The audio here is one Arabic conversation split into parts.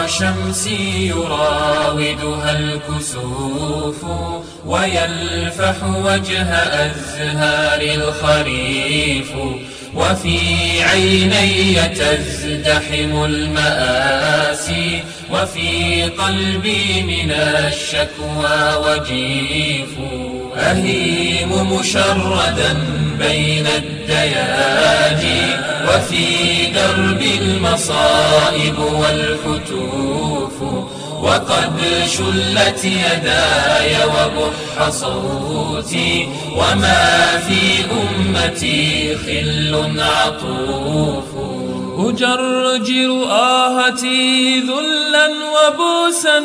شمسي يراودها الكسوف ويلفح وجه أزهار الخريف، وفي عيني تزدحم المآسي، وفي قلبي من الشكوى وجيف. أهيم مشردا بين الدياجي، وفي درب المصائب والفتوف، وقد شلت يداي وبح صوتي، وما في أمتي خل عطوف. أجرجر آهتي ذلا وبوسا،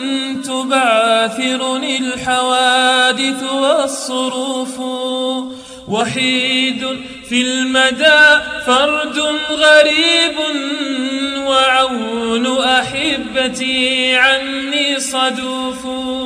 تبعثرني الحوادث والصروف. وحيد في المدى فرد غريب، وعون أحبتي عني صدوف.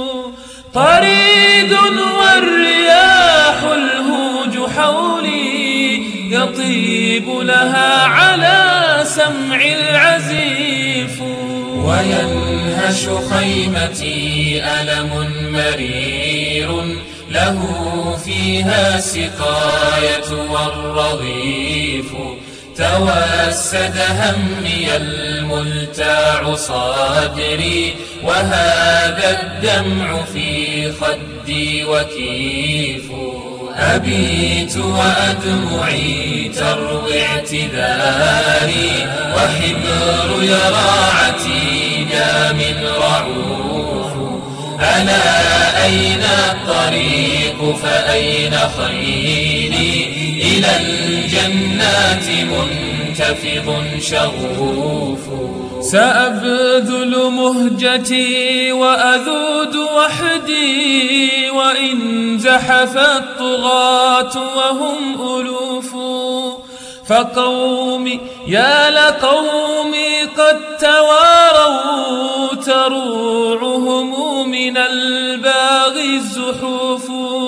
طريد والرياح الهوج حولي، يطيب لها على سمع العزيف. وينهش خيمتي ألم مرير، له فيها السقاية والرغيف. توسد همي الملتاع صدري، وهذا الدمع في خدي وكيف. أبيت وأدمعي تروي اعتذاري، وحبر يراعتي جام رعوف. ألا أين الطريق فأين خيلي، إلى الجنات منتفض شغوف. سأبذل مهجتي وأذود وحدي، وإن زحف الطغاة وهم ألوف. فقومي يا لقومي قد تواروا، تروعهم من الباغي الزحوف.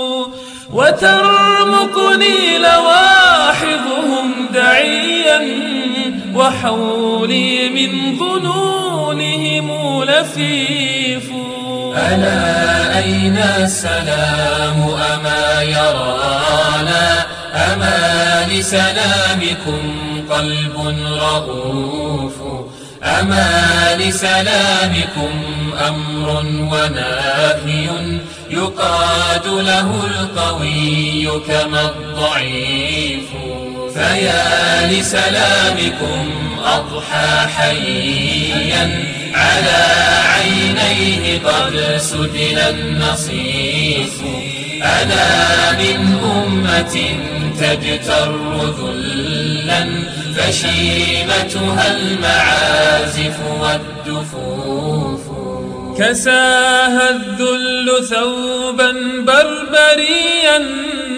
وترمقني لواحظهم دعيا، وحولي من ظنونهم لفيف. ألا أين السلام أما يرانا، أما لسلامكم قلب رؤوف. أما لسلامكم أمر وناهي، يقاد له القوي كما الضعيف. فيا لسلامكم أضحى حيا، على عينيه قد سدل النصيف. أنا من أمة تجتر ذلا، فشيمتها المعازف والدفوف. كساها الذل ثوبا بربريا،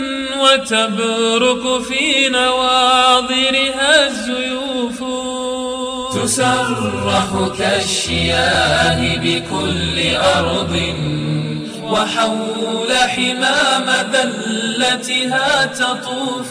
وتبرق في نواضرها الزيوف. تسرح كالشياه بكل أرض، وحول حمام ذلتها تطوف.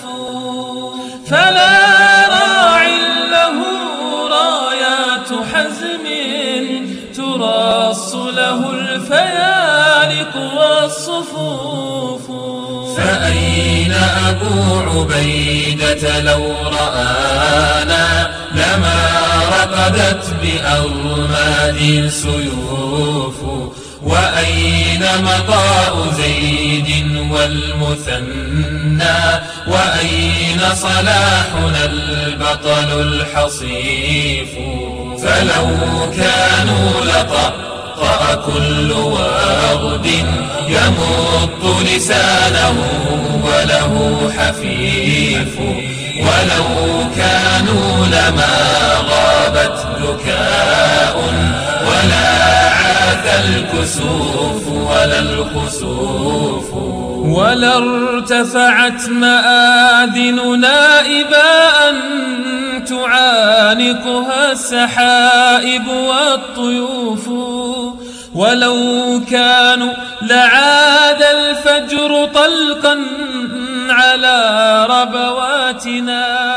فلا راع له رايات حزم، تراص له الفيالق والصفوف. فأين أبو عبيدة لو رآنا، لما رقدت بأرماد السيوف. وأين مضاء زيد والمثنى، وأين صلاحنا البطل الحصيف. فلو كانوا لطأطأ كل وغد، يمط لسانه وله حفيف. ولو كانوا لما غابت بكاء، ولا عاث الكسوف ولا الخسوف. ولا ارتفعت مآذننا إباء، تعانقها السحائب والطيوف. ولو كانوا لعاد الفجر طلقا على ربواتنا،